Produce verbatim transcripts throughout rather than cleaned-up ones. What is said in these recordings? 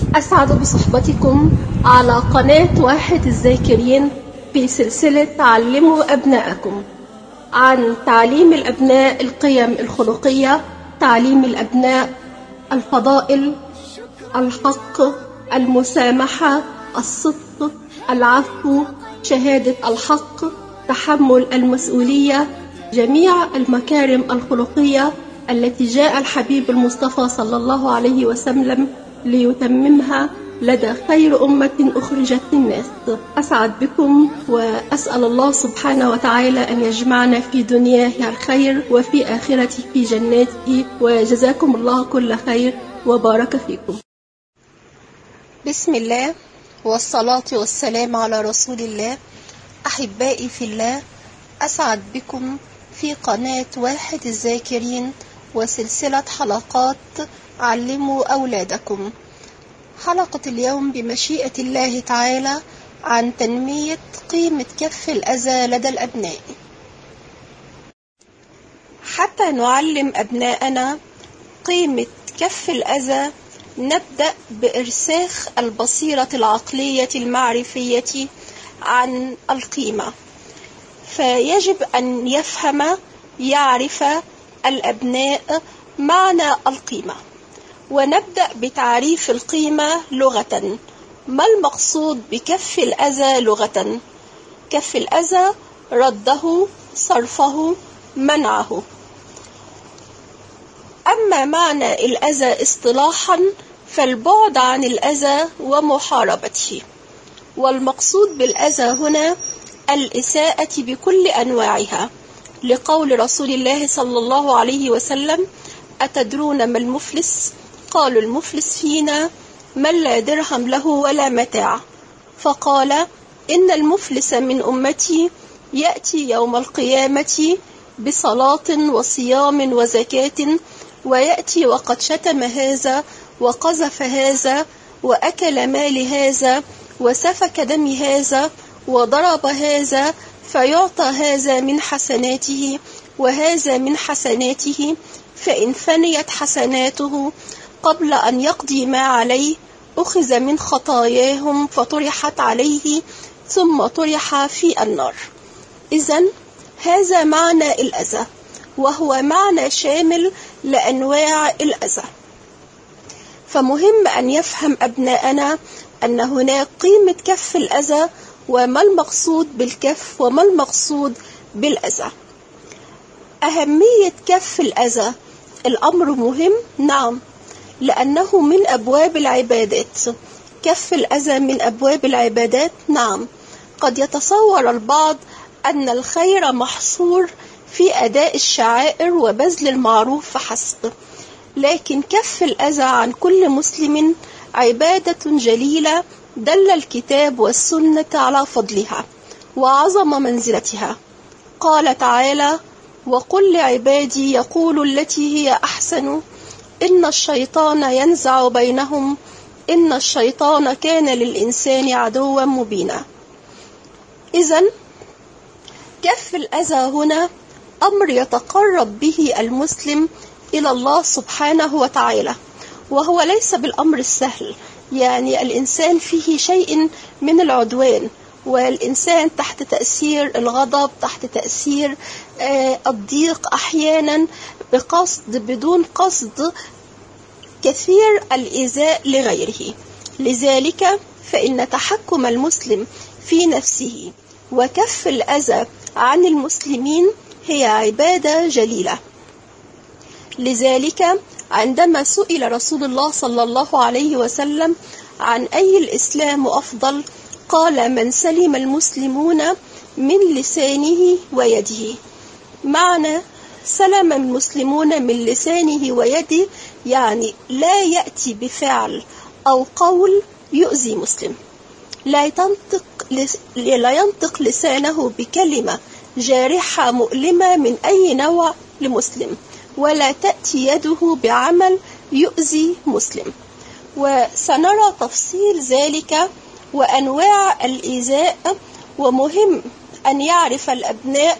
أسعد بصحبتكم على قناة واحد الذاكرين في سلسلة علموا أبناءكم عن تعليم الأبناء القيم الخلقية، تعليم الأبناء الفضائل، الحق، المسامحة، الصدق، العفو، شهادة الحق، تحمل المسؤولية، جميع المكارم الخلقية التي جاء الحبيب المصطفى صلى الله عليه وسلم ليتممها لدى خير أمة أخرجت للناس. أسعد بكم وأسأل الله سبحانه وتعالى أن يجمعنا في دنياه الخير وفي آخرته في جناته، وجزاكم الله كل خير وبارك فيكم. بسم الله والصلاة والسلام على رسول الله. أحبائي في الله، أسعد بكم في قناة واحد الذاكرين وسلسلة حلقات علموا أولادكم. حلقة اليوم بمشيئة الله تعالى عن تنمية قيمة كف الأذى لدى الأبناء. حتى نعلم أبناءنا قيمة كف الأذى نبدأ بإرساخ البصيرة العقلية المعرفية عن القيمة، فيجب أن يفهم يعرف الأبناء معنى القيمة. ونبدأ بتعريف القيمة لغة. ما المقصود بكف الأذى لغة؟ كف الأذى رده، صرفه، منعه. أما معنى الأذى اصطلاحا فالبعد عن الأذى ومحاربته. والمقصود بالأذى هنا الإساءة بكل أنواعها، لقول رسول الله صلى الله عليه وسلم: أتدرون ما المفلس؟ قالوا: المفلس فينا من لا درهم له ولا متاع. فقال: إن المفلس من أمتي يأتي يوم القيامة بصلاة وصيام وزكاة، ويأتي وقد شتم هذا وقذف هذا وأكل مال هذا وسفك دم هذا وضرب هذا، فيعطى هذا من حسناته وهذا من حسناته، فإن فنيت حسناته قبل أن يقضي ما عليه أخذ من خطاياهم فطرحت عليه ثم طرح في النار. إذن هذا معنى الأذى، وهو معنى شامل لأنواع الأذى. فمهم أن يفهم أبناءنا أن هناك قيمة كف الأذى، وما المقصود بالكف وما المقصود بالأذى. أهمية كف الأذى، الأمر مهم، نعم، لأنه من أبواب العبادات. كف الأذى من أبواب العبادات، نعم. قد يتصور البعض أن الخير محصور في أداء الشعائر وبذل المعروف فحسب، لكن كف الأذى عن كل مسلم عبادة جليلة دل الكتاب والسنة على فضلها وعظم منزلتها. قال تعالى: وقل لعبادي يقولوا التي هي أحسن إن الشيطان ينزع بينهم إن الشيطان كان للإنسان عدوا مبينا. إذن كف الأذى هنا أمر يتقرب به المسلم إلى الله سبحانه وتعالى، وهو ليس بالأمر السهل. يعني الإنسان فيه شيء من العدوان، والإنسان تحت تأثير الغضب، تحت تأثير آه الضيق، أحيانا بقصد بدون قصد كثير الإيذاء لغيره. لذلك فإن تحكم المسلم في نفسه وكف الأذى عن المسلمين هي عبادة جليلة. لذلك عندما سئل رسول الله صلى الله عليه وسلم عن أي الإسلام أفضل، قال: من سلم المسلمون من لسانه ويده. معنى سلم المسلمون من لسانه ويده يعني لا يأتي بفعل أو قول يؤذي مسلم، لا ينطق, لا ينطق لسانه بكلمة جارحة مؤلمة من أي نوع لمسلم، ولا تأتي يده بعمل يؤذي مسلم. وسنرى تفصيل ذلك وأنواع الإيذاء. ومهم أن يعرف الأبناء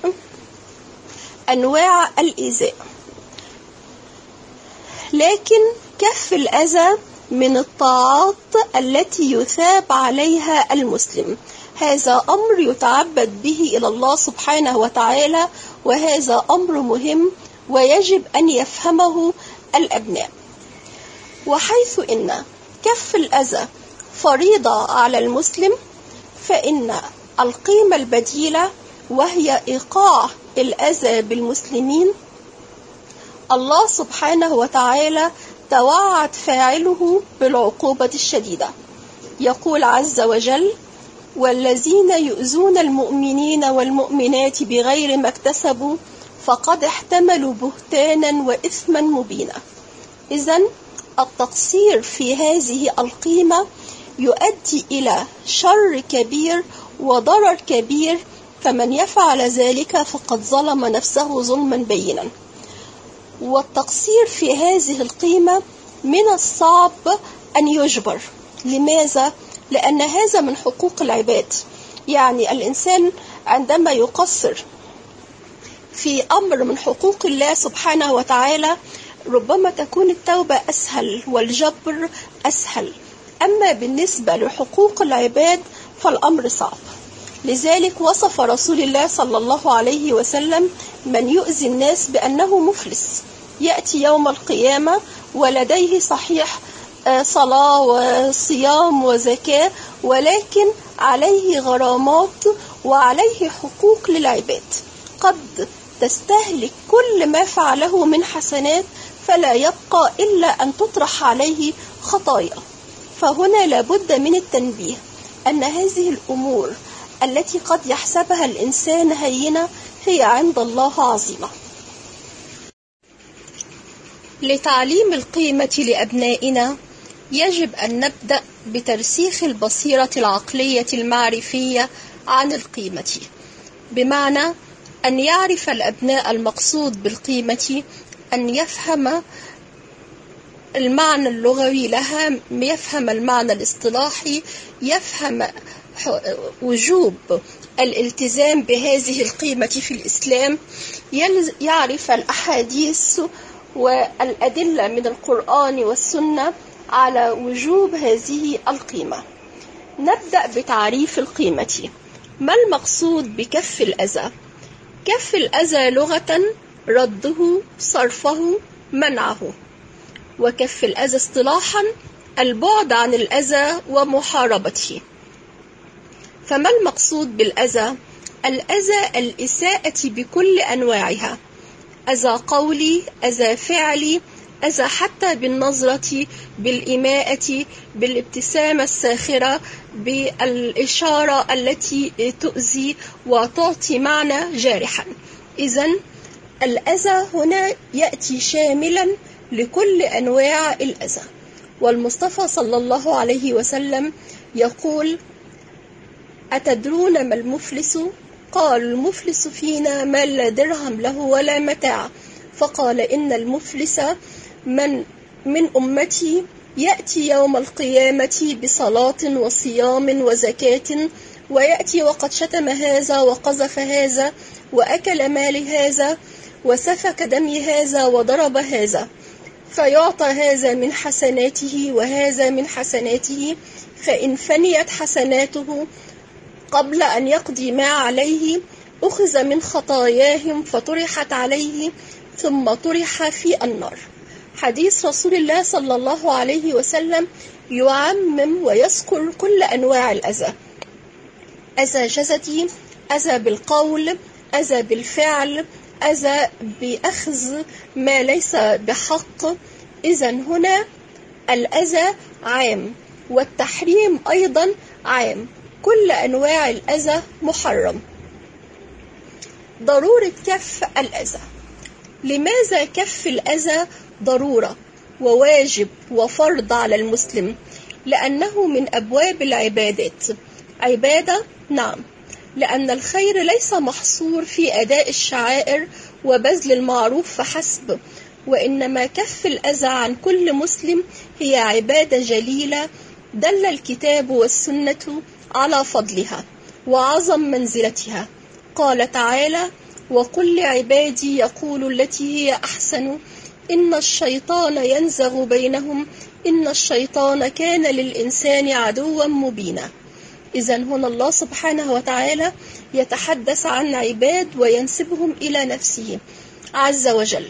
أنواع الإيذاء. لكن كف الأذى من الطاعات التي يثاب عليها المسلم. هذا أمر يتعبد به إلى الله سبحانه وتعالى، وهذا أمر مهم ويجب أن يفهمه الأبناء. وحيث إن كف الأذى فريضة على المسلم، فإن القيمة البديلة وهي إيقاع الأذى بالمسلمين، الله سبحانه وتعالى توعد فاعله بالعقوبة الشديدة. يقول عز وجل: والذين يؤذون المؤمنين والمؤمنات بغير ما اكتسبوا فقد احتملوا بهتانا وإثما مبينا. إذن التقصير في هذه القيمة يؤدي إلى شر كبير وضرر كبير، فمن يفعل ذلك فقد ظلم نفسه ظلما بينا. والتقصير في هذه القيمة من الصعب أن يجبر. لماذا؟ لأن هذا من حقوق العباد. يعني الإنسان عندما يقصر في أمر من حقوق الله سبحانه وتعالى ربما تكون التوبة أسهل والجبر أسهل، أما بالنسبة لحقوق العباد فالأمر صعب. لذلك وصف رسول الله صلى الله عليه وسلم من يؤذي الناس بأنه مفلس، يأتي يوم القيامة ولديه صحيح صلاة وصيام وزكاة، ولكن عليه غرامات وعليه حقوق للعباد قد تستهلك كل ما فعله من حسنات، فلا يبقى إلا أن تطرح عليه خطايا. فهنا لابد من التنبيه أن هذه الأمور التي قد يحسبها الإنسان هينة هي عند الله عظيمة. لتعليم القيمة لأبنائنا يجب أن نبدأ بترسيخ البصيرة العقلية المعرفية عن القيمة، بمعنى أن يعرف الأبناء المقصود بالقيمة، أن يفهم المعنى اللغوي لها، يفهم المعنى الاصطلاحي، يفهم وجوب الالتزام بهذه القيمة في الإسلام، يعرف الأحاديث والأدلة من القرآن والسنة على وجوب هذه القيمة. نبدأ بتعريف القيمة. ما المقصود بكف الأذى؟ كف الأذى لغة رده، صرفه، منعه. وكف الأذى اصطلاحا البعد عن الأذى ومحاربته. فما المقصود بالأذى؟ الأذى الإساءة بكل أنواعها، أذى قولي، أذى فعلي، أذى حتى بالنظرة، بالإماءة، بالابتسامة الساخرة، بالإشارة التي تؤذي وتعطي معنى جارحا. إذن الأذى هنا يأتي شاملا لكل أنواع الأذى. والمصطفى صلى الله عليه وسلم يقول: أتدرون ما المفلس؟ قال: المفلس فينا من لا درهم له ولا متاع. فقال: إن المفلس من من أمتي يأتي يوم القيامة بصلاة وصيام وزكاة، ويأتي وقد شتم هذا وقذف هذا وأكل مال هذا وسفك دم هذا وضرب هذا، فيعطى هذا من حسناته وهذا من حسناته، فإن فنيت حسناته قبل أن يقضي ما عليه أخذ من خطاياهم فطرحت عليه ثم طرح في النار. حديث رسول الله صلى الله عليه وسلم يعمم ويذكر كل أنواع الأذى: أذى جسدي، أذى بالقول، أذى بالفعل، أذى بأخذ ما ليس بحق. إذن هنا الأذى عام، والتحريم أيضا عام، كل أنواع الأذى محرم. ضرورة كف الأذى. لماذا كف الأذى ضرورة وواجب وفرض على المسلم؟ لأنه من أبواب العبادات. عبادة؟ نعم، لأن الخير ليس محصور في أداء الشعائر وبذل المعروف فحسب، وإنما كف الأذى عن كل مسلم هي عبادة جليلة دل الكتاب والسنة على فضلها وعظم منزلتها. قال تعالى: وقل لعبادي يقولوا التي هي أحسن إن الشيطان ينزغ بينهم إن الشيطان كان للإنسان عدوا مبينا. إذا هنا الله سبحانه وتعالى يتحدث عن عباد وينسبهم إلى نفسه عز وجل.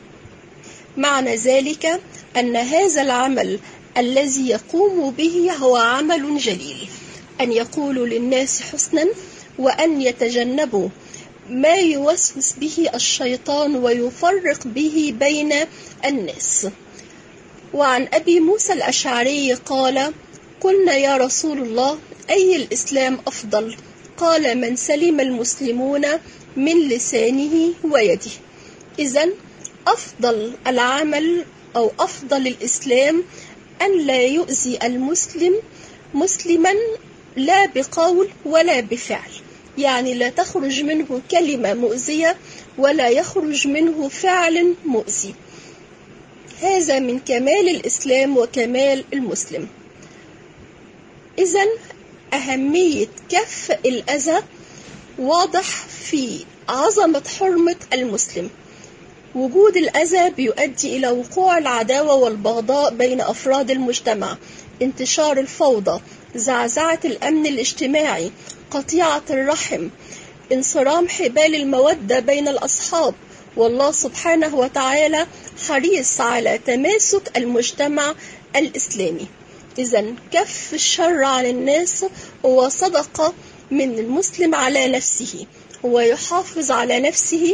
معنى ذلك أن هذا العمل الذي يقوم به هو عمل جليل، أن يقولوا للناس حسنا وأن يتجنبوا ما يوسوس به الشيطان ويفرق به بين الناس. وعن أبي موسى الأشعري قال: قلنا يا رسول الله أي الإسلام أفضل؟ قال: من سلم المسلمون من لسانه ويده. إذن أفضل العمل أو أفضل الإسلام أن لا يؤذي المسلم مسلما لا بقول ولا بفعل، يعني لا تخرج منه كلمة مؤذية ولا يخرج منه فعل مؤذي. هذا من كمال الإسلام وكمال المسلم. إذن أهمية كف الأذى واضح في عظمة حرمة المسلم. وجود الأذى بيؤدي إلى وقوع العداوة والبغضاء بين أفراد المجتمع، انتشار الفوضى، زعزعة الأمن الاجتماعي، قطيعة الرحم، انصرام حبال المودة بين الأصحاب. والله سبحانه وتعالى حريص على تماسك المجتمع الإسلامي. إذن كف الشر عن الناس هو صدقة من المسلم على نفسه، ويحافظ على نفسه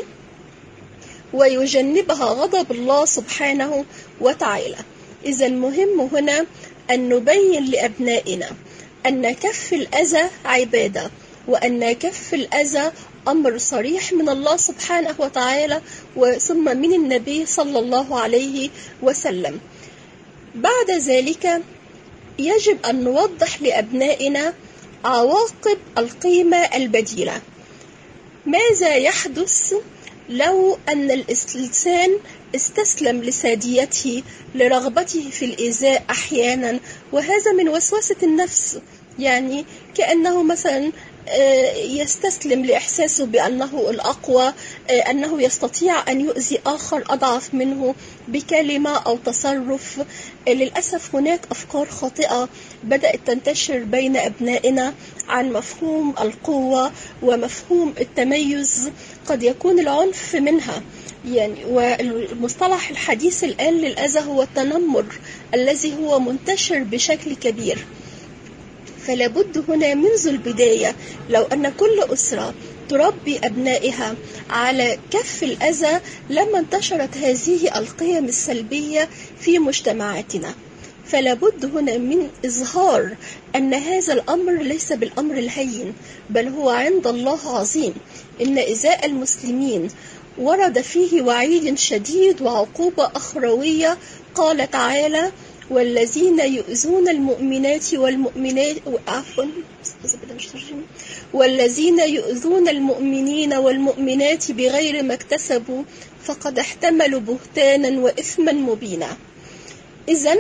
ويجنبها غضب الله سبحانه وتعالى. إذا المهم هنا أن نبين لأبنائنا أن كف الأذى عبادة، وأن كف الأذى أمر صريح من الله سبحانه وتعالى وثم من النبي صلى الله عليه وسلم. بعد ذلك يجب أن نوضح لأبنائنا عواقب القيمة البديلة. ماذا يحدث لو أن الإنسان استسلم لساديته، لرغبته في الإيذاء أحيانا، وهذا من وسوسة النفس، يعني كأنه مثلا يستسلم لإحساسه بأنه الأقوى، أنه يستطيع أن يؤذي آخر أضعف منه بكلمة أو تصرف. للأسف هناك أفكار خاطئة بدأت تنتشر بين أبنائنا عن مفهوم القوة ومفهوم التميز، قد يكون العنف منها. يعني والمصطلح الحديث الآن للأذى هو التنمر الذي هو منتشر بشكل كبير. فلا بد هنا منذ البداية، لو أن كل أسرة تربي أبنائها على كف الأذى لما انتشرت هذه القيم السلبية في مجتمعاتنا. فلا بد هنا من إظهار أن هذا الأمر ليس بالأمر الهين، بل هو عند الله عظيم. إن إيذاء المسلمين ورد فيه وعيد شديد وعقوبة أخروية. قال تعالى: والذين يؤذون المؤمنات والمؤمنات عفوا والذين يؤذون المؤمنين والمؤمنات بغير ما اكتسبوا فقد احتملوا بهتانا وإثما مبينا. إذن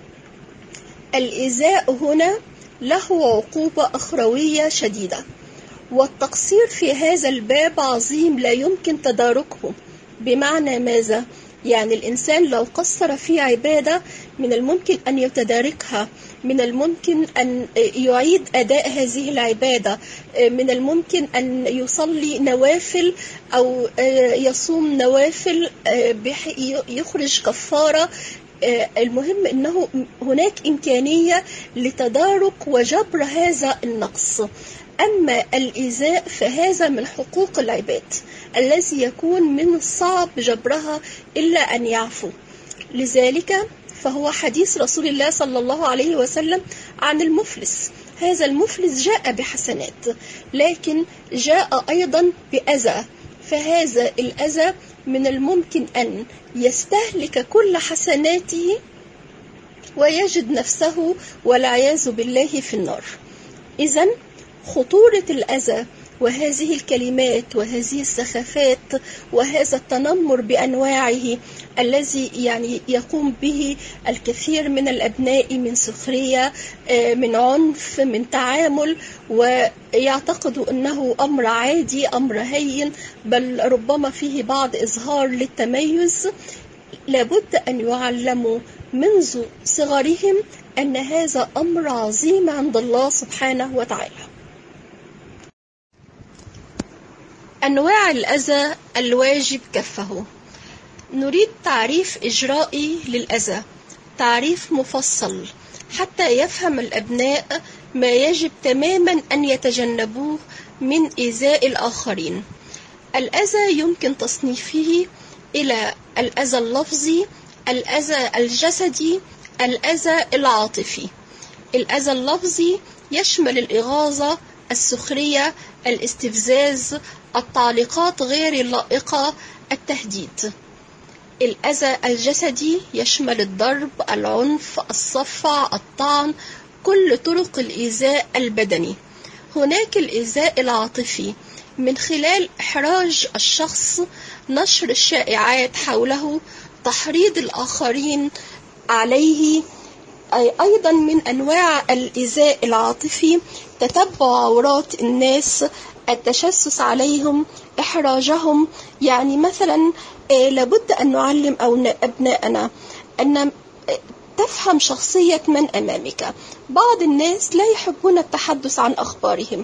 الإيذاء هنا له عقوبة أخروية شديدة، والتقصير في هذا الباب عظيم لا يمكن تداركه. بمعنى ماذا؟ يعني الإنسان لو قصر في عبادة من الممكن أن يتداركها، من الممكن أن يعيد أداء هذه العبادة، من الممكن أن يصلي نوافل أو يصوم نوافل يخرج كفارة. المهم أنه هناك إمكانية لتدارك وجبر هذا النقص. أما الإيذاء فهذا من حقوق العباد الذي يكون من الصعب جبرها إلا أن يعفو. لذلك فهو حديث رسول الله صلى الله عليه وسلم عن المفلس. هذا المفلس جاء بحسنات لكن جاء أيضا بأذى، فهذا الأذى من الممكن أن يستهلك كل حسناته ويجد نفسه والعياذ بالله في النار. إذن خطورة الأذى وهذه الكلمات وهذه السخافات وهذا التنمر بأنواعه الذي يعني يقوم به الكثير من الأبناء من سخرية، من عنف، من تعامل، ويعتقدوا أنه أمر عادي، أمر هين، بل ربما فيه بعض إظهار للتميز. لابد أن يعلموا منذ صغرهم أن هذا أمر عظيم عند الله سبحانه وتعالى. أنواع الأذى الواجب كفه. نريد تعريف إجرائي للأذى، تعريف مفصل حتى يفهم الأبناء ما يجب تماما أن يتجنبوه من إيذاء الآخرين. الأذى يمكن تصنيفه إلى الأذى اللفظي، الأذى الجسدي، الأذى العاطفي. الأذى اللفظي يشمل الإغاظة، السخرية، الاستفزاز، التعليقات غير اللائقة، التهديد. الأذى الجسدي يشمل الضرب، العنف، الصفع، الطعن، كل طرق الإيذاء البدني. هناك الإيذاء العاطفي من خلال إحراج الشخص، نشر الشائعات حوله، تحريض الآخرين عليه. أي أيضا من أنواع الإيذاء العاطفي تتبع عورات الناس، التجسس عليهم، إحراجهم. يعني مثلا لابد أن نعلم أبناءنا أن تفهم شخصية من أمامك. بعض الناس لا يحبون التحدث عن أخبارهم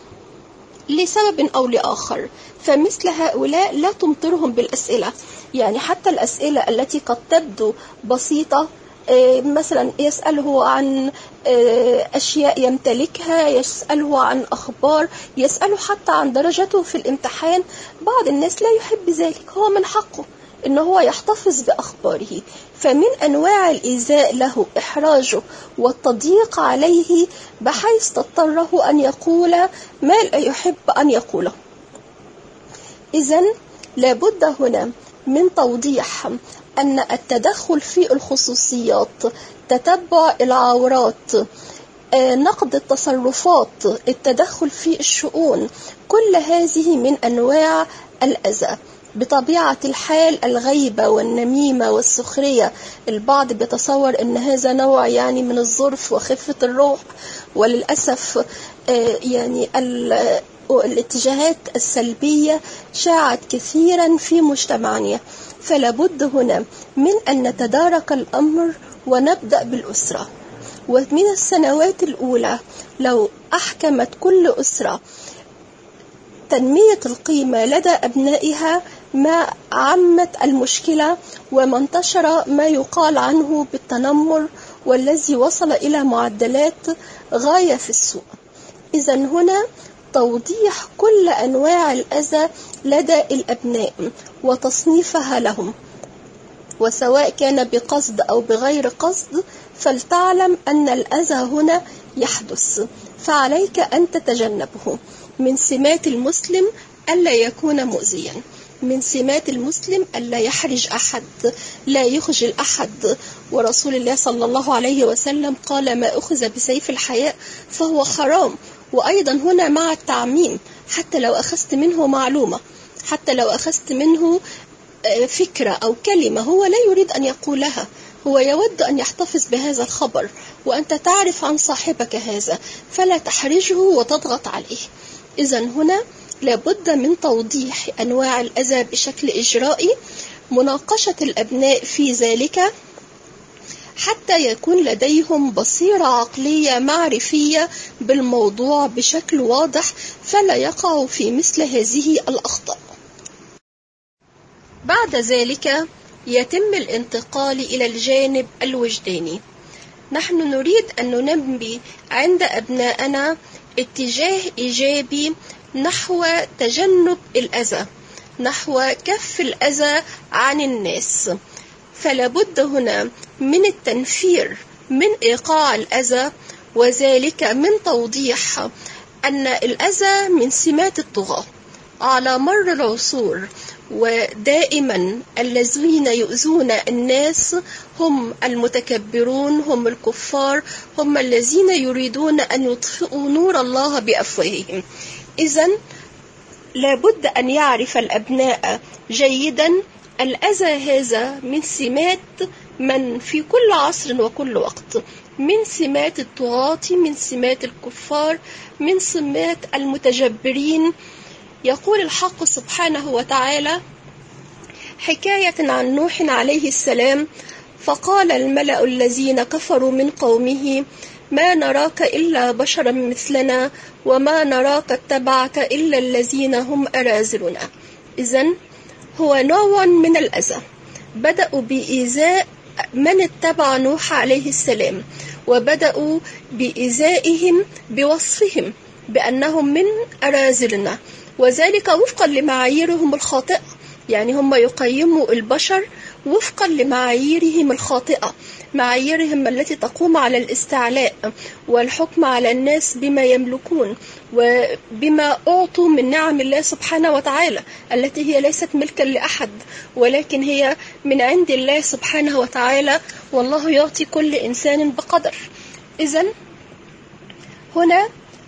لسبب أو لآخر، فمثل هؤلاء لا تمطرهم بالأسئلة. يعني حتى الأسئلة التي قد تبدو بسيطة، مثلا يسأله عن أشياء يمتلكها، يسأله عن أخبار، يسأله حتى عن درجته في الامتحان. بعض الناس لا يحب ذلك، هو من حقه إن هو يحتفظ بأخباره. فمن أنواع الإيذاء له إحراجه والتضييق عليه بحيث تضطره أن يقول ما لا يحب أن يقوله. إذن لابد هنا من توضيح أن التدخل في الخصوصيات، تتبع العورات، نقد التصرفات، التدخل في الشؤون، كل هذه من أنواع الأذى. بطبيعة الحال الغيبة والنميمة والسخرية، البعض بيتصور أن هذا نوع يعني من الظرف وخفة الروح، وللأسف يعني الاتجاهات السلبية شاعت كثيرا في مجتمعنا. فلا بد هنا من أن نتدارك الأمر ونبدأ بالأسرة. ومن السنوات الأولى لو أحكمت كل أسرة تنمية القيمة لدى أبنائها ما عمت المشكلة وما انتشر ما يقال عنه بالتنمر، والذي وصل إلى معدلات غاية في السوء. إذن هنا توضيح كل أنواع الأذى لدى الأبناء وتصنيفها لهم، وسواء كان بقصد أو بغير قصد، فلتعلم أن الأذى هنا يحدث، فعليك أن تتجنبه. من سمات المسلم ألا يكون مؤذيا، من سمات المسلم ألا يحرج أحد، لا يخجل أحد. ورسول الله صلى الله عليه وسلم قال ما أخذ بسيف الحياء فهو حرام. وأيضا هنا مع التعميم، حتى لو أخذت منه معلومة، حتى لو أخذت منه فكرة أو كلمة هو لا يريد أن يقولها، هو يود أن يحتفظ بهذا الخبر، وأنت تعرف عن صاحبك هذا، فلا تحرجه وتضغط عليه. إذن هنا لابد من توضيح أنواع الأذى بشكل إجرائي، مناقشة الأبناء في ذلك حتى يكون لديهم بصيرة عقلية معرفية بالموضوع بشكل واضح، فلا يقعوا في مثل هذه الأخطاء. بعد ذلك يتم الانتقال إلى الجانب الوجداني. نحن نريد أن ننمي عند أبنائنا اتجاه إيجابي نحو تجنب الأذى، نحو كف الأذى عن الناس. فلا بد هنا من التنفير من إيقاع الأذى، وذلك من توضيح أن الأذى من سمات الطغاة على مر العصور، ودائما الذين يؤذون الناس هم المتكبرون، هم الكفار، هم الذين يريدون أن يطفئوا نور الله بأفواههم. إذن لابد أن يعرف الأبناء جيدا الأذى هذا من سمات من في كل عصر وكل وقت، من سمات الطغاة، من سمات الكفار، من سمات المتجبرين. يقول الحق سبحانه وتعالى حكاية عن نوح عليه السلام: فقال الملأ الذين كفروا من قومه ما نراك إلا بشرا مثلنا وما نراك اتبعك إلا الذين هم أراذلنا. إذن هو نوع من الأذى. بدأوا بإيذاء من اتبع نوح عليه السلام، وبدأوا بإيذائهم بوصفهم بأنهم من أراذلنا، وذلك وفقا لمعاييرهم الخاطئة. يعني هم يقيموا البشر وفقا لمعاييرهم الخاطئة، معاييرهم التي تقوم على الاستعلاء والحكم على الناس بما يملكون وبما أعطوا من نعم الله سبحانه وتعالى، التي هي ليست ملكا لأحد ولكن هي من عند الله سبحانه وتعالى، والله يعطي كل إنسان بقدر. إذن هنا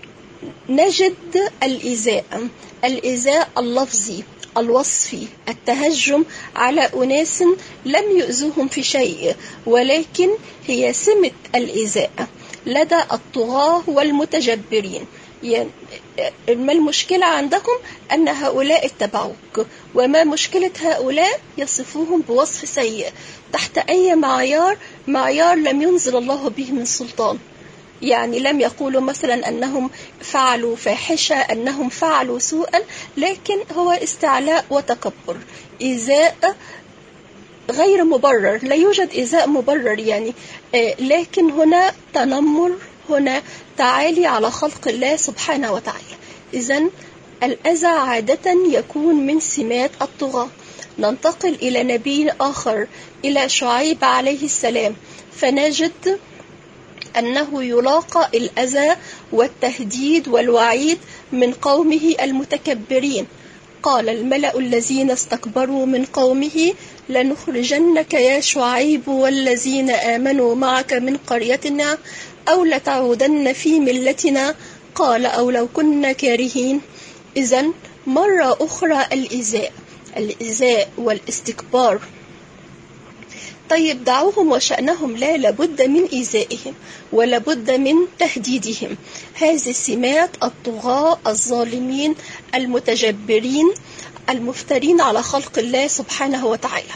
نجد الإيذاء، الإيذاء اللفظي الوصفي، التهجم على أناس لم يؤذوهم في شيء، ولكن هي سمة الإيذاء لدى الطغاة والمتجبرين. يعني ما المشكلة عندكم؟ أن هؤلاء اتبعوك، وما مشكلة هؤلاء؟ يصفوهم بوصف سيء تحت أي معيار؟ معيار لم ينزل الله به من سلطان. يعني لم يقولوا مثلا أنهم فعلوا فاحشة، أنهم فعلوا سوءا، لكن هو استعلاء وتكبر، إيذاء غير مبرر. لا يوجد إيذاء مبرر يعني، لكن هنا تنمر، هنا تعالي على خلق الله سبحانه وتعالى. إذن الأذى عادة يكون من سمات الطغاة. ننتقل إلى نبي آخر، إلى شعيب عليه السلام، فنجد أنه يلاقى الأذى والتهديد والوعيد من قومه المتكبرين. قال الملأ الذين استكبروا من قومه لنخرجنك يا شعيب والذين آمنوا معك من قريتنا أو لتعودن في ملتنا. قال أو لو كنا كارهين. إذن مرة أخرى الإيذاء، الإيذاء والاستكبار. طيب دعوهم وشأنهم، لا لابد من إيذائهم ولابد من تهديدهم. هذه سمات الطغاة الظالمين المتجبرين المفترين على خلق الله سبحانه وتعالى.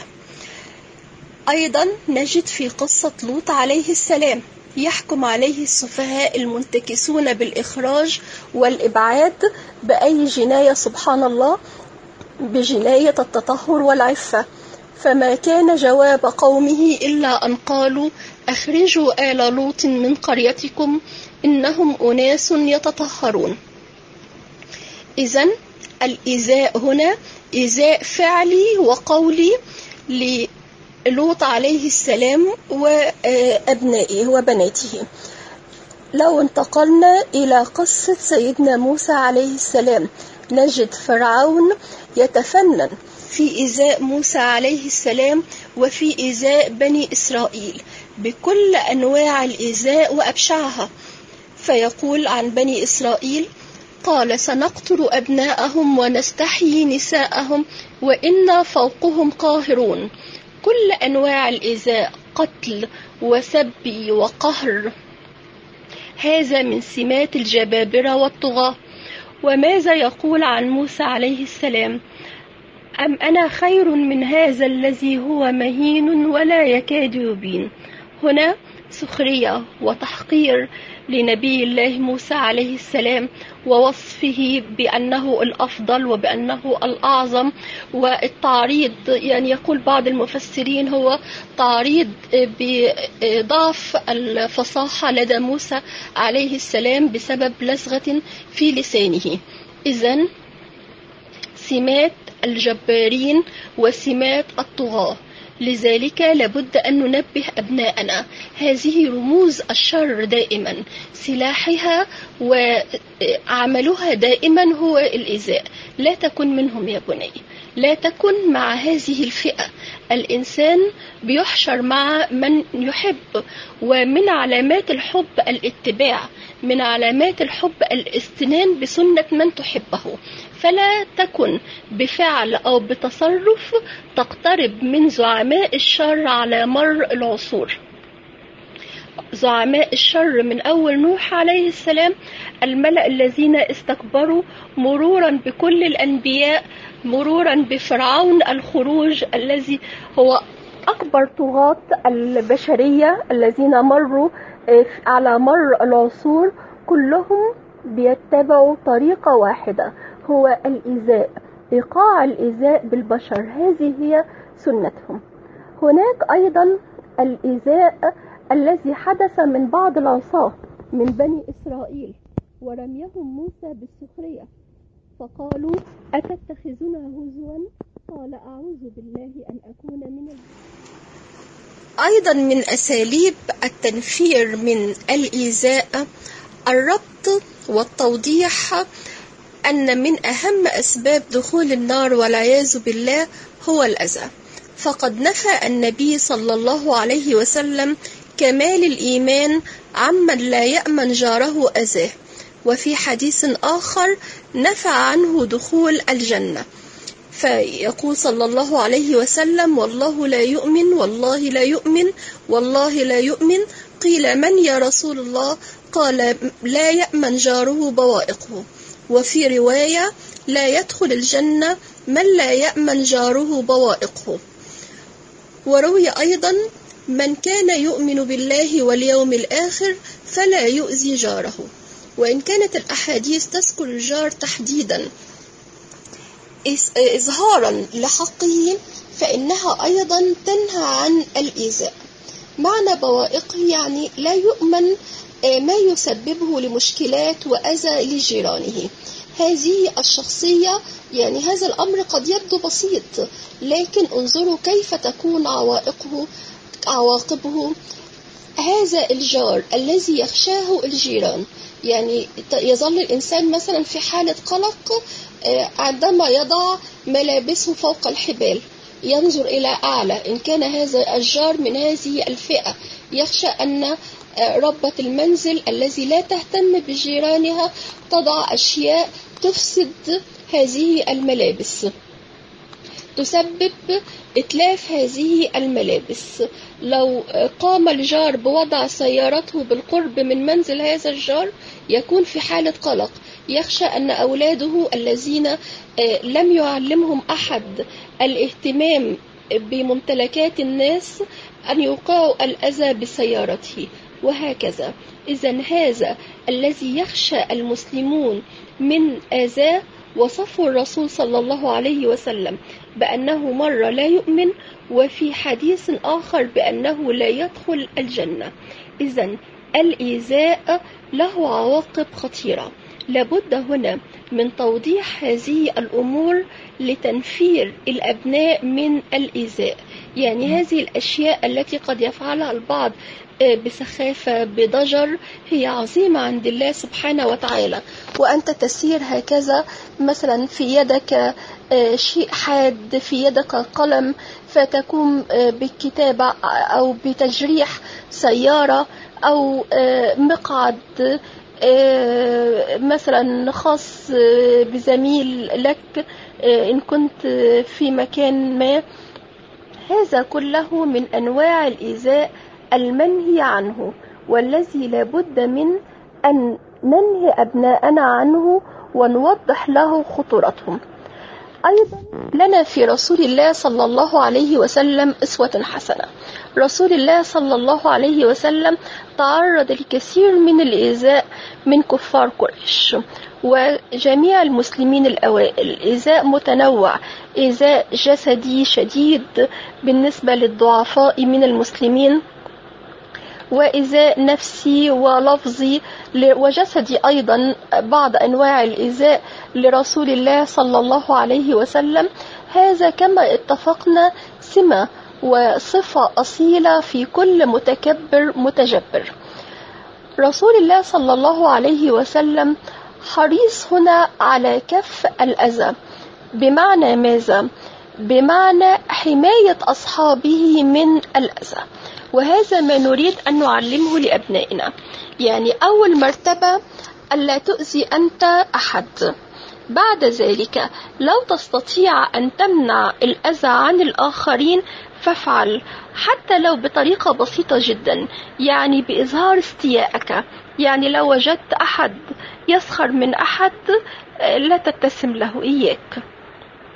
أيضا نجد في قصة لوط عليه السلام يحكم عليه السفهاء المنتكسون بالإخراج والإبعاد بأي جناية؟ سبحان الله، بجناية التطهر والعفة. فما كان جواب قومه إلا أن قالوا أخرجوا آل لوط من قريتكم إنهم أناس يتطهرون. إذن الإيذاء هنا إيذاء فعلي وقولي للوط عليه السلام وأبنائه وبناته. لو انتقلنا إلى قصة سيدنا موسى عليه السلام، نجد فرعون يتفنن في إيذاء موسى عليه السلام وفي إيذاء بني إسرائيل بكل أنواع الإيذاء وأبشعها. فيقول عن بني إسرائيل قال سنقتل أبناءهم ونستحيي نساءهم وإنا فوقهم قاهرون. كل أنواع الإيذاء، قتل وسبي وقهر، هذا من سمات الجبابرة والطغاة. وماذا يقول عن موسى عليه السلام؟ أم أنا خير من هذا الذي هو مهين ولا يكاد يبين. هنا سخرية وتحقير لنبي الله موسى عليه السلام ووصفه بأنه الأفضل وبأنه الأعظم، والتعريض، يعني يقول بعض المفسرين هو تعريض بضعف الفصاحة لدى موسى عليه السلام بسبب لزغة في لسانه. إذن سمات الجبارين وسمات الطغاة. لذلك لابد أن ننبه أبناءنا، هذه رموز الشر دائما، سلاحها وعملها دائما هو الإيذاء. لا تكن منهم يا بني، لا تكن مع هذه الفئة. الإنسان بيحشر مع من يحب، ومن علامات الحب الاتباع، من علامات الحب الاستنان بسنة من تحبه. فلا تكن بفعل أو بتصرف تقترب من زعماء الشر على مر العصور. زعماء الشر من أول نوح عليه السلام، الملأ الذين استكبروا، مرورا بكل الأنبياء، مرورا بفرعون الخروج الذي هو أكبر طغاة البشرية الذين مروا على مر العصور كلهم بيتبعوا طريقة واحدة، هو الإيذاء، إيقاع الإيذاء بالبشر، هذه هي سنتهم. هناك أيضا الإيذاء الذي حدث من بعض العصاة من بني إسرائيل ورميهم موسى بالسخرية، فقالوا أتتخذنا هزوا؟ قال أعوذ بالله أن أكون من ال... أيضا من أساليب التنفير من الإيذاء الربط والتوضيح أن من أهم أسباب دخول النار والعياذ بالله هو الأذى، فقد نفى النبي صلى الله عليه وسلم كمال الإيمان عمن لا يأمن جاره أذاه، وفي حديث آخر نفى عنه دخول الجنة، فيقول صلى الله عليه وسلم: والله لا يؤمن، والله لا يؤمن، والله لا يؤمن. قيل: من يا رسول الله؟ قال: لا يأمن جاره بوائقه. وفي رواية: لا يدخل الجنة من لا يأمن جاره بوائقه. وروي أيضا: من كان يؤمن بالله واليوم الآخر فلا يؤذي جاره. وإن كانت الأحاديث تذكر الجار تحديدا إظهارا لحقه، فإنها أيضا تنهى عن الإيذاء. معنى بوائقه يعني لا يؤمن ما يسببه لمشكلات وأذى لجيرانه. هذه الشخصية يعني هذا الأمر قد يبدو بسيط، لكن انظروا كيف تكون عوائقه عواقبه. هذا الجار الذي يخشاه الجيران، يعني يظل الإنسان مثلا في حالة قلق عندما يضع ملابسه فوق الحبال، ينظر إلى أعلى. إن كان هذا الجار من هذه الفئة يخشى أن ربة المنزل الذي لا تهتم بجيرانها تضع أشياء تفسد هذه الملابس، تسبب إتلاف هذه الملابس. لو قام الجار بوضع سيارته بالقرب من منزل هذا الجار يكون في حالة قلق، يخشى أن أولاده الذين لم يعلمهم أحد الاهتمام بممتلكات الناس أن يوقعوا الأذى بسيارته، وهكذا. إذن هذا الذي يخشى المسلمون من أذاه وصفه الرسول صلى الله عليه وسلم بأنه مرة لا يؤمن، وفي حديث آخر بأنه لا يدخل الجنة. إذن الإيذاء له عواقب خطيرة، لابد هنا من توضيح هذه الأمور لتنفير الأبناء من الإيذاء. يعني هذه الأشياء التي قد يفعلها البعض بسخافة بضجر هي عظيمة عند الله سبحانه وتعالى، وأنت تسير هكذا مثلا في يدك شيء حاد، في يدك قلم، فتقوم بالكتابة أو بتجريح سيارة أو مقعد مثلا خاص بزميل لك إن كنت في مكان ما. هذا كله من أنواع الإيذاء المنهي عنه، والذي لابد من أن ننهي أبناءنا عنه ونوضح له خطورتهم. أيضا لنا في رسول الله صلى الله عليه وسلم أسوة حسنة. رسول الله صلى الله عليه وسلم تعرض الكثير من الإيذاء من كفار قريش وجميع المسلمين الأوائل، إيذاء متنوع، إيذاء جسدي شديد بالنسبة للضعفاء من المسلمين، وإيذاء نفسي ولفظي وجسدي أيضا، بعض أنواع الإيذاء لرسول الله صلى الله عليه وسلم. هذا كما اتفقنا سمة وصفة أصيلة في كل متكبر متجبر. رسول الله صلى الله عليه وسلم حريص هنا على كف الأذى. بمعنى ماذا؟ بمعنى حماية أصحابه من الأذى، وهذا ما نريد أن نعلمه لأبنائنا. يعني أول مرتبة ألا تؤذي أنت أحد، بعد ذلك لو تستطيع أن تمنع الأذى عن الآخرين فافعل، حتى لو بطريقة بسيطة جدا، يعني بإظهار استيائك. يعني لو وجدت أحد يسخر من أحد لا تبتسم له، إياك.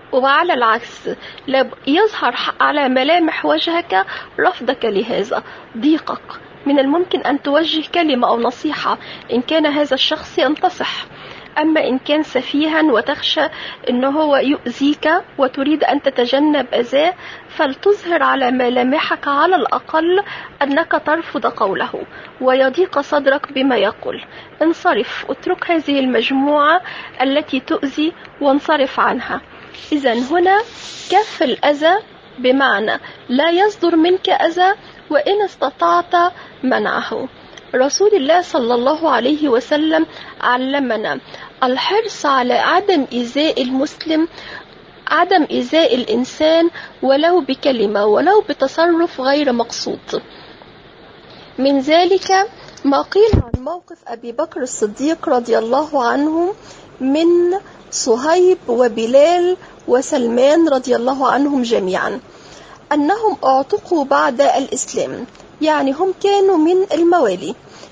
وعلى العكس يظهر على ملامح وجهك رفضك لهذا، ضيقك. من الممكن أن توجه كلمة أو نصيحة إن كان هذا الشخص ينتصح، أما إن كان سفيها وتخشى أنه هو يؤذيك وتريد أن تتجنب أذاه، فلتظهر على ملامحك على الأقل أنك ترفض قوله ويضيق صدرك بما يقول. انصرف، اترك هذه المجموعة التي تؤذي وانصرف عنها. إذن هنا كف الأذى، بمعنى لا يصدر منك أذى وإن استطعت منعه. رسول الله صلى الله عليه وسلم علمنا الحرص على عدم إيذاء المسلم، عدم إيذاء الإنسان ولو بكلمة ولو بتصرف غير مقصود. من ذلك ما قيل عن موقف أبي بكر الصديق رضي الله عنه من صهيب وبلال وسلمان رضي الله عنهم جميعا، أنهم اعتقوا بعد الإسلام، يعني هم كانوا من الموالي،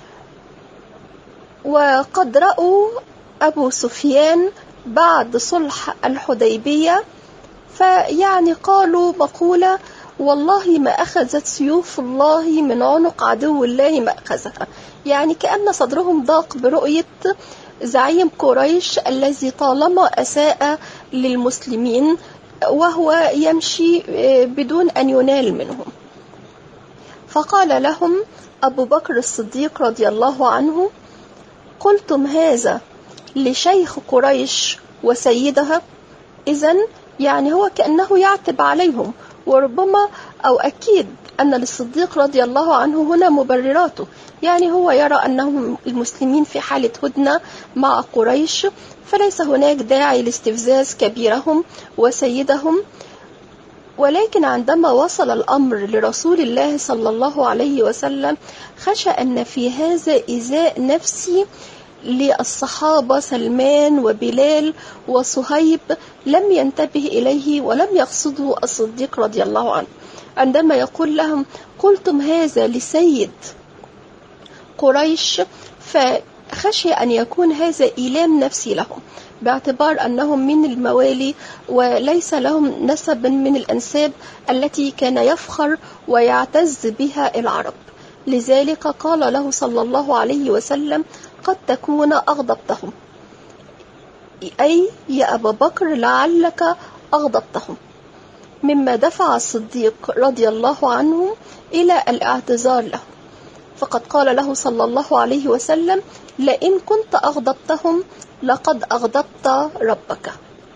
وقد رأوا أبو سفيان بعد صلح الحديبية، فيعني قالوا مقولة: والله ما أخذت سيوف الله من عنق عدو الله ما أخذها. يعني كأن صدرهم ضاق برؤية زعيم قريش الذي طالما أساء للمسلمين وهو يمشي بدون أن ينال منهم. فقال لهم أبو بكر الصديق رضي الله عنه: قلتم هذا لشيخ قريش وسيدها؟ إذن يعني هو كأنه يعتب عليهم، وربما أو أكيد أن للصديق رضي الله عنه هنا مبرراته، يعني هو يرى أنهم المسلمين في حالة هدنة مع قريش، فليس هناك داعي لاستفزاز كبيرهم وسيدهم. ولكن عندما وصل الأمر لرسول الله صلى الله عليه وسلم خشى أن في هذا إيذاء نفسي للصحابة سلمان وبلال وصهيب لم ينتبه إليه ولم يقصده الصديق رضي الله عنه، عندما يقول لهم: قلتم هذا لسيد قريش، فخشي أن يكون هذا إيلام نفسي لهم، باعتبار أنهم من الموالي وليس لهم نسب من الأنساب التي كان يفخر ويعتز بها العرب. لذلك قال له صلى الله عليه وسلم: قد تكون أغضبتهم، أي يا أبا بكر لعلك أغضبتهم، مما دفع الصديق رضي الله عنه إلى الاعتذار له. فقد قال له صلى الله عليه وسلم: لئن كنت أغضبتهم لقد أغضبت ربك.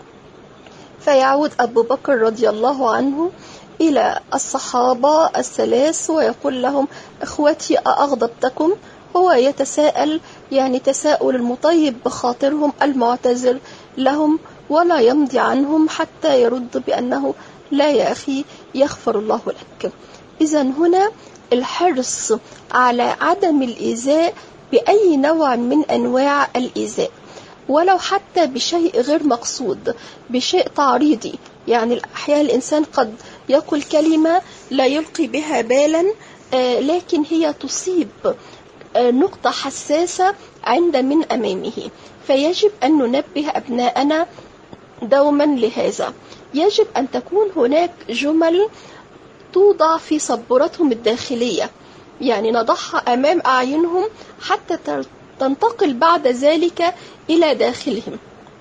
فيعود أبو بكر رضي الله عنه إلى الصحابة الثلاث ويقول لهم: إخوتي أغضبتكم؟ هو يتساءل، يعني تساؤل المطيب بخاطرهم المعتذر لهم، ولا يمضي عنهم حتى يرد بأنه: لا يا أخي يغفر الله لك. إذن هنا الحرص على عدم الإيذاء بأي نوع من أنواع الإيذاء، ولو حتى بشيء غير مقصود، بشيء تعريضي. يعني أحيانا الإنسان قد يقول كلمة لا يلقي بها بالا، آه لكن هي تصيب آه نقطة حساسة عند من أمامه، فيجب أن ننبه أبناءنا دوما لهذا. يجب أن تكون هناك جمل توضع في صبورتهم الداخلية، يعني نضعها أمام أعينهم حتى تنتقل بعد ذلك إلى داخلهم.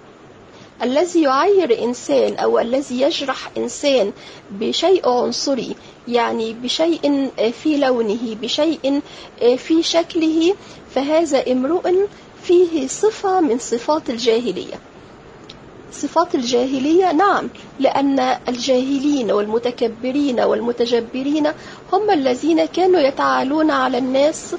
الذي يعير إنسان أو الذي يجرح إنسان بشيء عنصري، يعني بشيء في لونه، بشيء في شكله، فهذا امرؤ فيه صفة من صفات الجاهلية. صفات الجاهلية، نعم، لأن الجاهلين والمتكبرين والمتجبرين هم الذين كانوا يتعالون على الناس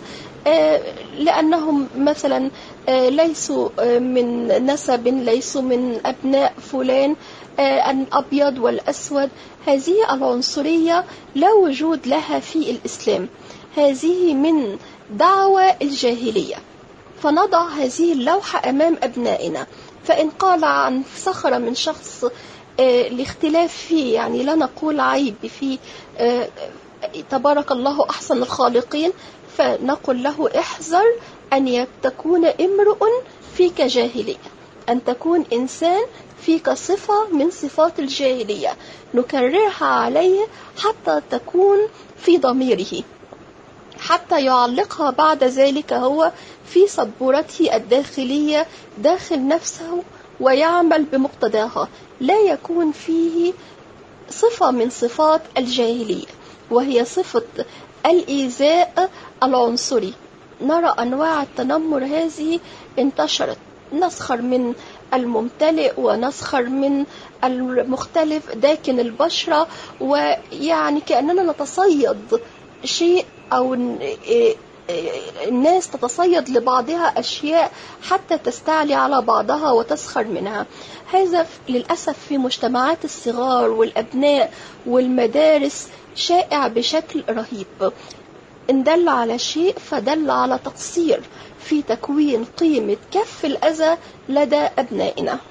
لأنهم مثلا ليسوا من نسب، ليسوا من أبناء فلان، الأبيض والأسود. هذه العنصرية لا وجود لها في الإسلام، هذه من دعوة الجاهلية. فنضع هذه اللوحة أمام أبنائنا، فإن قال عن صخرة من شخص الاختلاف فيه، يعني لا نقول عيب فيه، تبارك الله أحسن الخالقين، فنقول له: احذر أن تكون امرؤ فيك جاهلية، أن تكون إنسان فيك صفة من صفات الجاهلية نكررها عليه حتى تكون في ضميره، حتى يعلقها بعد ذلك هو في سبورته الداخلية داخل نفسه ويعمل بمقتضاها، لا يكون فيه صفة من صفات الجاهلية، وهي صفة الإيذاء العنصري. نرى أنواع التنمر هذه انتشرت، نسخر من الممتلئ ونسخر من المختلف داكن البشرة، ويعني كأننا نتصيد شيء أو الناس تتصيد لبعضها أشياء حتى تستعلي على بعضها وتسخر منها. هذا للأسف في مجتمعات الصغار والأبناء والمدارس شائع بشكل رهيب. إن دل على شيء فدل على تقصير في تكوين قيمة كف الأذى لدى أبنائنا.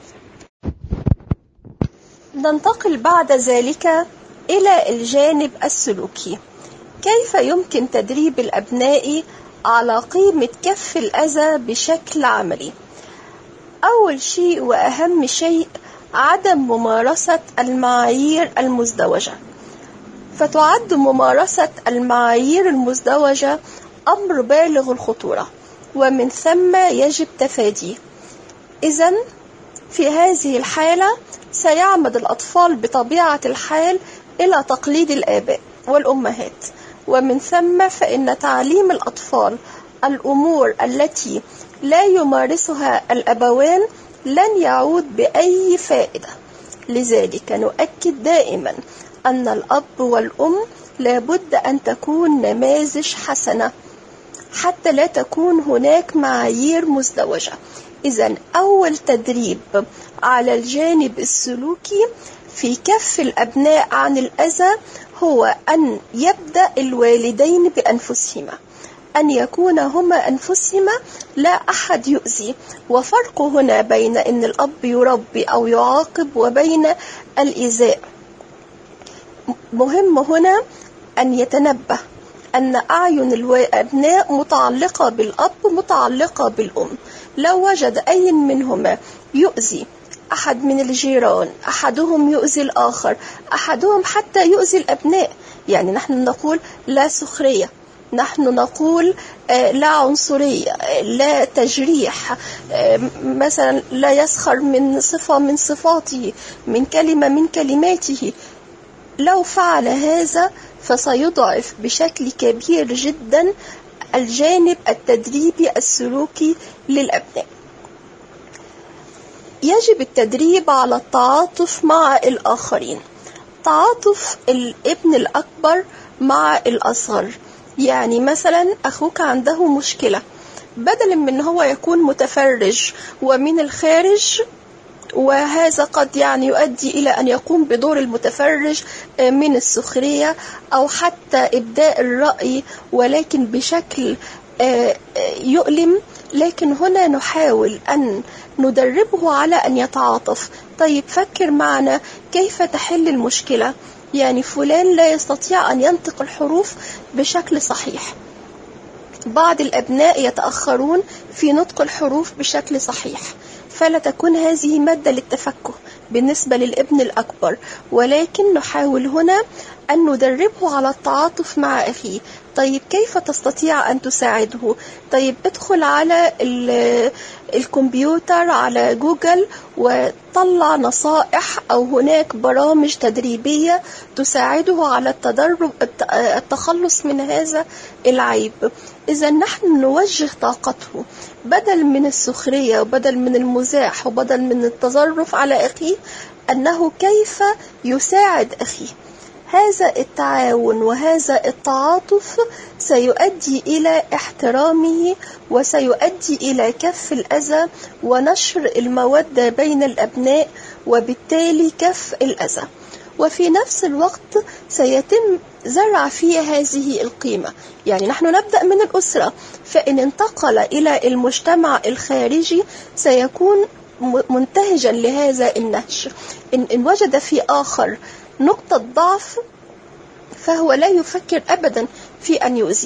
ننتقل بعد ذلك إلى الجانب السلوكي. كيف يمكن تدريب الأبناء على قيمة كف الأذى بشكل عملي؟ أول شيء وأهم شيء عدم ممارسة المعايير المزدوجة، فتعد ممارسة المعايير المزدوجة أمر بالغ الخطورة، ومن ثم يجب تفاديه. إذن في هذه الحالة سيعمد الأطفال بطبيعة الحال إلى تقليد الآباء والأمهات، ومن ثم فإن تعليم الأطفال الأمور التي لا يمارسها الأبوان لن يعود بأي فائدة. لذلك نؤكد دائما أن الأب والأم لابد أن تكون نماذج حسنة حتى لا تكون هناك معايير مزدوجة. إذن أول تدريب على الجانب السلوكي في كف الأبناء عن الأذى هو أن يبدأ الوالدين بأنفسهما، أن يكون هما أنفسهما لا أحد يؤذي. وفرق هنا بين أن الأب يربي أو يعاقب وبين الإيذاء. مهم هنا أن يتنبه أن أعين الأبناء متعلقة بالأب متعلقة بالأم. لو وجد أي منهما يؤذي أحد من الجيران، أحدهم يؤذي الآخر، أحدهم حتى يؤذي الأبناء، يعني نحن نقول لا سخرية، نحن نقول لا عنصرية، لا تجريح، مثلا لا يسخر من صفة من صفاته، من كلمة من كلماته. لو فعل هذا فسيضعف بشكل كبير جدا الجانب التدريبي السلوكي للأبناء. يجب التدريب على التعاطف مع الآخرين، تعاطف الابن الأكبر مع الأصغر. يعني مثلا أخوك عنده مشكلة، بدلا من هو يكون متفرج ومن الخارج، وهذا قد يعني يؤدي إلى أن يقوم بدور المتفرج من السخرية أو حتى إبداء الرأي ولكن بشكل يؤلم. لكن هنا نحاول أن ندربه على أن يتعاطف. طيب فكر معنا كيف تحل المشكلة، يعني فلان لا يستطيع أن ينطق الحروف بشكل صحيح، بعض الأبناء يتأخرون في نطق الحروف بشكل صحيح، فلا تكون هذه مادة للتفكه بالنسبة للابن الأكبر، ولكن نحاول هنا أن ندربه على التعاطف مع أخيه. طيب كيف تستطيع أن تساعده؟ طيب ادخل على الكمبيوتر على جوجل وطلع نصائح أو هناك برامج تدريبية تساعده على التدرب التخلص من هذا العيب. إذا نحن نوجه طاقته بدل من السخرية وبدل من المزاح وبدل من التظرف على أخيه، أنه كيف يساعد أخيه. هذا التعاون وهذا التعاطف سيؤدي إلى احترامه وسيؤدي إلى كف الأذى ونشر المودة بين الأبناء، وبالتالي كف الأذى. وفي نفس الوقت سيتم زرع فيها هذه القيمة. يعني نحن نبدأ من الأسرة، فإن انتقل إلى المجتمع الخارجي سيكون منتهجا لهذا النهج. إن, إن وجد في آخر نقطة ضعف فهو لا يفكر أبدا في أن يؤذيه،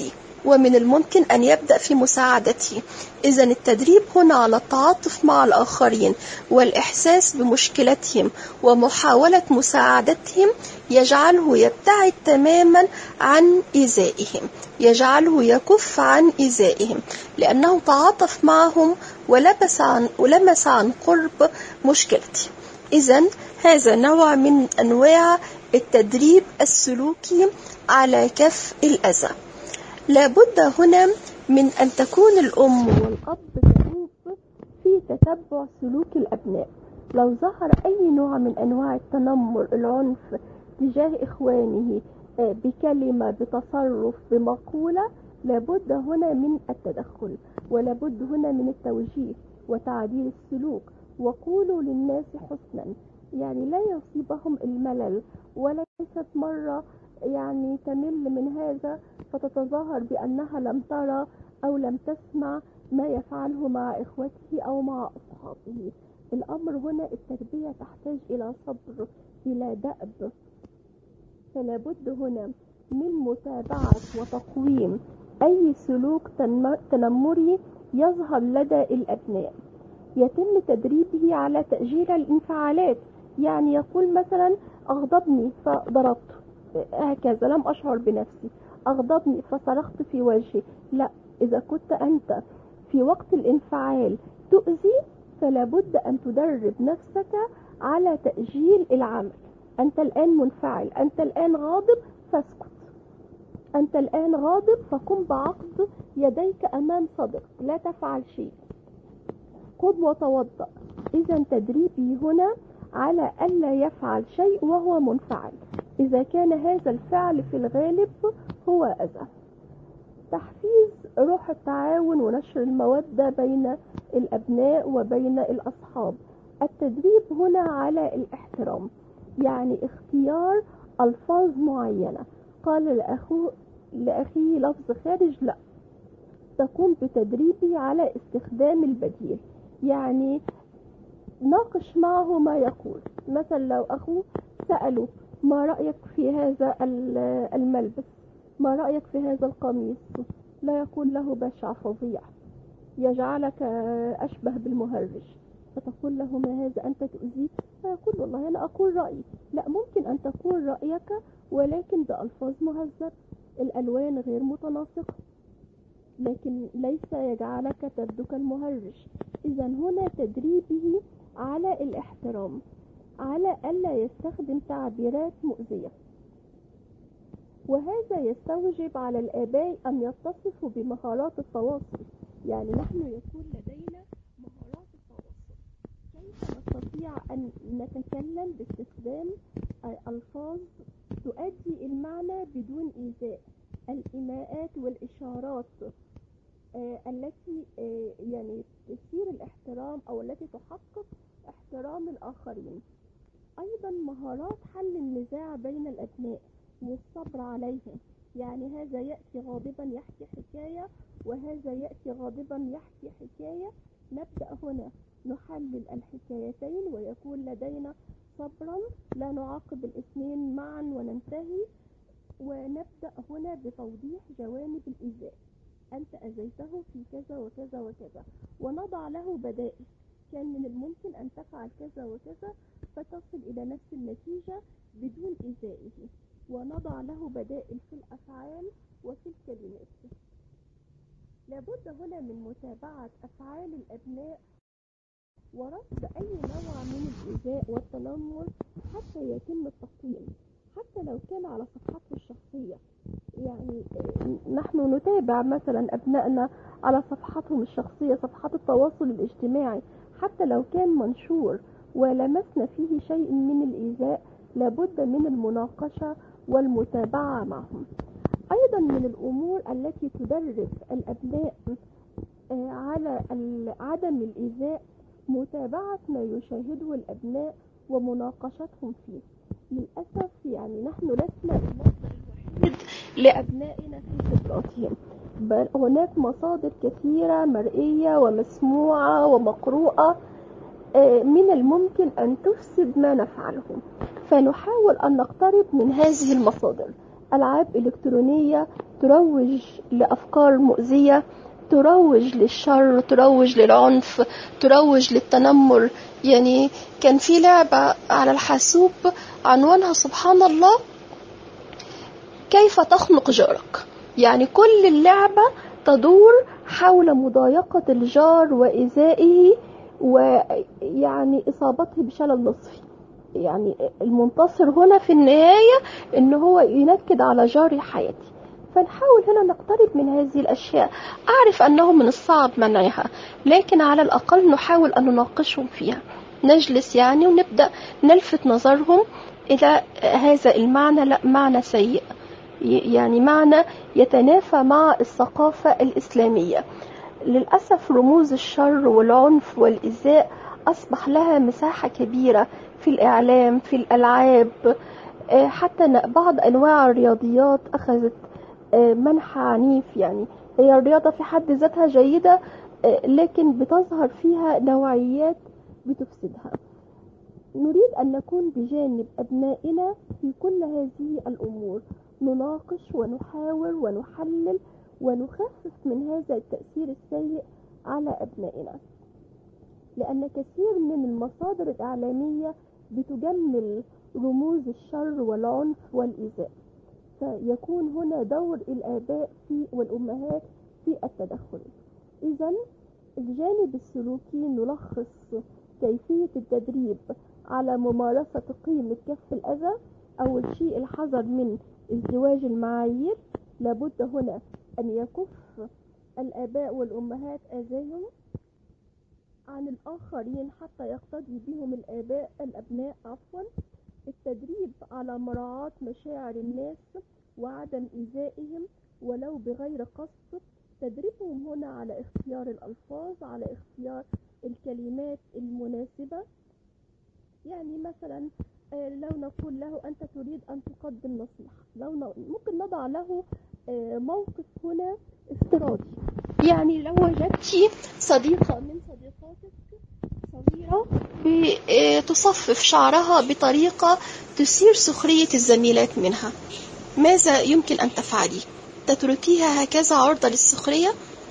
ومن الممكن أن يبدأ في مساعدته. إذا التدريب هنا على التعاطف مع الآخرين والإحساس بمشكلتهم ومحاولة مساعدتهم يجعله يبتعد تماما عن إيذائهم، يجعله يكف عن إيذائهم، لأنه تعاطف معهم ولمس عن, ولمس عن قرب مشكلته. إذا هذا نوع من أنواع التدريب السلوكي على كف الأذى. لابد هنا من أن تكون الأم والأب دؤوب في تتبع سلوك الأبناء. لو ظهر أي نوع من أنواع التنمر، العنف تجاه إخوانه بكلمة، بتصرف، بمقولة، لابد هنا من التدخل، ولابد هنا من التوجيه وتعديل السلوك. وقولوا للناس حسنا، يعني لا يصيبهم الملل، وليست مرة يعني تمل من هذا فتتظاهر بأنها لم ترى أو لم تسمع ما يفعله مع إخوته أو مع أصحابه. الأمر هنا التربية تحتاج إلى صبر، إلى دأب. فلا بد هنا من متابعة وتقويم أي سلوك تنمري يظهر لدى الأبناء. يتم تدريبه على تأجيل الانفعالات، يعني يقول مثلا أغضبني فضربت، هكذا لم أشعر بنفسي، أغضبني فصرخت في وجهي. لا، إذا كنت أنت في وقت الانفعال تؤذي فلا بد أن تدرب نفسك على تأجيل العمل. أنت الآن منفعل، أنت الآن غاضب، فاسكت. أنت الآن غاضب فقم بعقد يديك أمام صدرك، لا تفعل شيء، قم وتوضأ. إذا تدريبي هنا على ألا يفعل شيء وهو منفعل، إذا كان هذا الفعل في الغالب هو أذى. تحفيز روح التعاون ونشر المودة بين الأبناء وبين الأصحاب. التدريب هنا على الاحترام، يعني اختيار ألفاظ معينة. قال لأخوه لأخيه لفظ خارج، لا، تقوم بتدريبه على استخدام البديل. يعني ناقش معه ما يقول. مثلا لو أخوه سأله ما رأيك في هذا الملبس، ما رأيك في هذا القميص، لا يقول له بشع فظيع يجعلك أشبه بالمهرج، فتقول له ما هذا أنت تؤذيه، فيقول والله أنا أقول رأيي. لا، ممكن أن تقول رأيك ولكن بألفاظ مهذبة، الألوان غير متناسقة، لكن ليس يجعلك تبدو كالمهرج. إذا هنا تدريبه على الاحترام، على ألا يستخدم تعبيرات مؤذية. وهذا يستوجب على الآباء أن يتصفوا بمهارات التواصل. يعني نحن يكون لدينا مهارات التواصل، كيف نستطيع أن نتكلم باستخدام ألفاظ تؤدي المعنى بدون إيذاء، الإيماءات والإشارات آه التي آه يعني تثير الاحترام أو التي تحقق احترام الآخرين. أيضا مهارات حل النزاع بين الأبناء والصبر عليهم، يعني هذا يأتي غاضبا يحكي حكاية وهذا يأتي غاضبا يحكي حكاية، نبدأ هنا نحلل الحكايتين ويكون لدينا صبرا، لا نعاقب الاثنين معا وننتهي، ونبدأ هنا بتوضيح جوانب الإيذاء. أنت أذيته في كذا وكذا وكذا، ونضع له بدائل، كان من الممكن أن تفعل كذا وكذا فتصل إلى نفس النتيجة بدون إيذائه، ونضع له بدائل في الأفعال وفي الكلمات. لابد هنا من متابعة أفعال الأبناء ورصد أي نوع من الإيذاء والتنمر حتى يتم التقييم، حتى لو كان على صفحته الشخصية. يعني نحن نتابع مثلا أبنائنا على صفحتهم الشخصية، صفحات التواصل الاجتماعي، حتى لو كان منشور ولمسنا فيه شيء من الإيذاء لابد من المناقشة والمتابعة معهم. أيضا من الأمور التي تدرب الأبناء على عدم الإيذاء متابعة ما يشاهده الأبناء ومناقشتهم فيه. للأسف يعني نحن لسنا المصدر الوحيد لأبنائنا في خبراتهم، بل هناك مصادر كثيرة مرئية ومسموعة ومقروءة من الممكن أن تفسد ما نفعله، فنحاول أن نقترب من هذه المصادر. ألعاب إلكترونية تروج لأفكار مؤذية، تروج للشر، تروج للعنف، تروج للتنمر. يعني كان في لعبة على الحاسوب عنوانها سبحان الله كيف تخنق جارك. يعني كل اللعبة تدور حول مضايقة الجار وإيذائه ويعني إصابته بشلل نصفي. يعني المنتصر هنا في النهاية إن هو ينكد على جاري حياتي. فنحاول هنا نقترب من هذه الأشياء. أعرف أنه من الصعب منعها، لكن على الأقل نحاول أن نناقشهم فيها، نجلس يعني ونبدأ نلفت نظرهم إلى هذا المعنى، لا معنى سيء، يعني معنى يتنافى مع الثقافة الإسلامية. للأسف رموز الشر والعنف والإيذاء أصبح لها مساحة كبيرة في الإعلام، في الألعاب، حتى بعض أنواع الرياضيات أخذت منحى عنيف. يعني هي الرياضة في حد ذاتها جيدة، لكن بتظهر فيها نوعيات بتفسدها. نريد أن نكون بجانب أبنائنا في كل هذه الأمور، نناقش ونحاور ونحلل ونخفف من هذا التأثير السيء على أبنائنا، لأن كثير من المصادر الإعلامية بتجمل رموز الشر والعنف والإيذاء، فيكون هنا دور الآباء في والأمهات في التدخل. إذن الجانب السلوكي نلخص كيفية التدريب على ممارسة قيمة كف الأذى. أول شيء الحذر من ازدواج المعايير، لابد هنا أن يكف الآباء والأمهات أذاهم عن الآخرين حتى يقتدي بهم الآباء الأبناء عفوا. التدريب على مراعاة مشاعر الناس وعدم إيذائهم ولو بغير قصد. تدريبهم هنا على اختيار الألفاظ، على اختيار الكلمات المناسبة. يعني مثلا لو نقول له أنت تريد أن تقدم نصيحة، لو ممكن نضع له موقف هنا افتراضي. يعني لو وجدتي صديقة من صديقاتك صغيرة بتصفف شعرها بطريقة تثير سخرية الزميلات منها، ماذا يمكن أن تفعلي؟ تتركيها هكذا عرضة للسخرية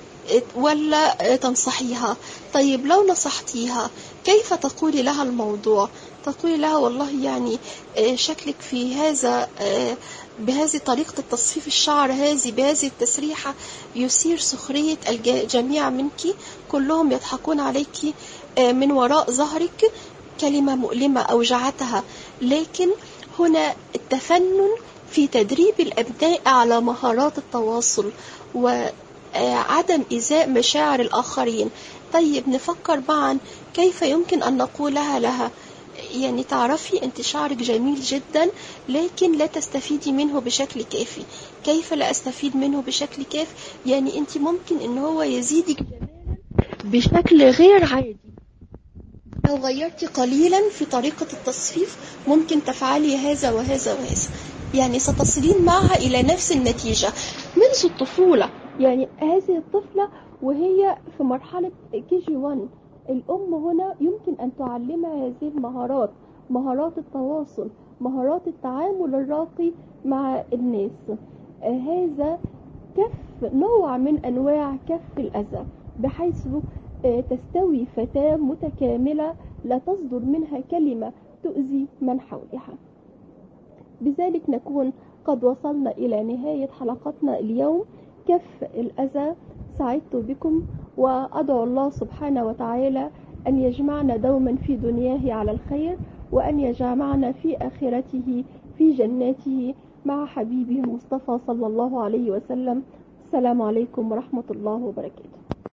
ولا تنصحيها؟ طيب لو نصحتيها كيف تقولي لها الموضوع؟ تقولي لها والله يعني شكلك في هذا بهذه طريقة التصفيف الشعر هذه بهذه التسريحة يثير سخرية الجميع منك، كلهم يضحكون عليك من وراء ظهرك. كلمة مؤلمة أوجعتها، لكن هنا التفنن في تدريب الأبناء على مهارات التواصل وعدم إيذاء مشاعر الآخرين. طيب نفكر معا كيف يمكن أن نقولها لها يعني تعرفي أنت شعرك جميل جدا لكن لا تستفيدي منه بشكل كافي. كيف لا أستفيد منه بشكل كافي؟ يعني أنت ممكن أن هو يزيدك جمالا بشكل غير عادي. لو غيرتي قليلا في طريقة التصفيف ممكن تفعلي هذا وهذا وهذا، يعني ستصلين معها إلى نفس النتيجة منذ الطفولة. يعني هذه الطفلة وهي في مرحلة كي جي واحد، الأم هنا يمكن أن تعلمها هذه المهارات، مهارات التواصل، مهارات التعامل الراقي مع الناس. هذا كف نوع من أنواع كف الأذى، بحيث تستوي فتاة متكاملة لا تصدر منها كلمة تؤذي من حولها. بذلك نكون قد وصلنا إلى نهاية حلقتنا اليوم كف الأذى. سعدت بكم وأدعو الله سبحانه وتعالى أن يجمعنا دوما في دنياه على الخير، وأن يجمعنا في آخرته في جناته مع حبيبه المصطفى صلى الله عليه وسلم. السلام عليكم ورحمة الله وبركاته.